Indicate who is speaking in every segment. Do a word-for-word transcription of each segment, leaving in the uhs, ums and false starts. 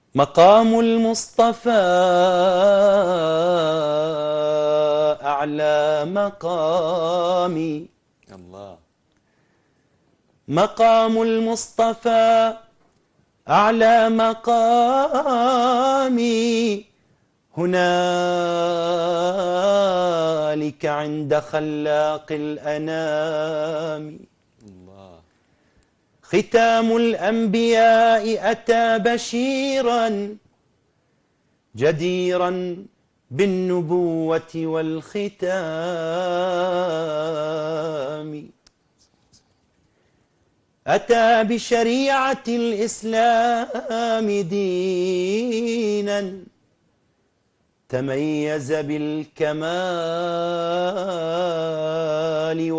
Speaker 1: مقام المصطفى أعلى مقامي.
Speaker 2: الله.
Speaker 1: مقام المصطفى أعلى مقامي، هنالك عند خلاق الأنام.
Speaker 2: الله.
Speaker 1: ختام الأنبياء أتى بشيرا جديرا بالنبوة والختام. أتى بشريعة الإسلام دينا تميز بالكمال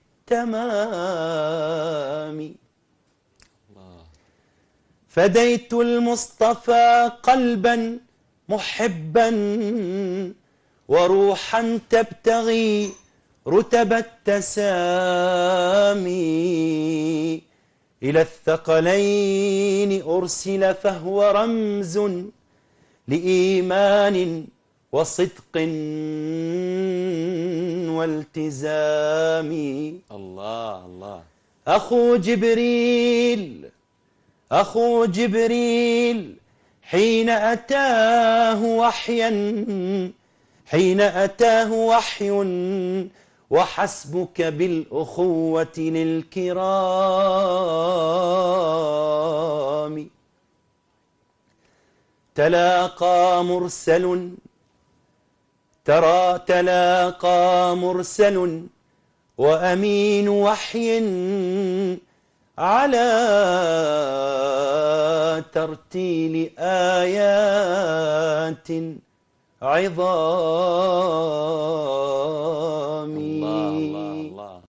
Speaker 1: وبالتمام.
Speaker 2: الله.
Speaker 1: فديت المصطفى قلبا محبا وروحا تبتغي رتب التسامي. إلى الثقلين أرسل فهو رمز لإيمان وصدق والتزام.
Speaker 2: الله. الله.
Speaker 1: أخو جبريل أخو جبريل حين أتاه وحيا حين أتاه وحي وحسبك بالأخوة للكرام. تلاقى مرسل ترى تلاقى مرسل وأمين وحي على ترتيل آيات عظام.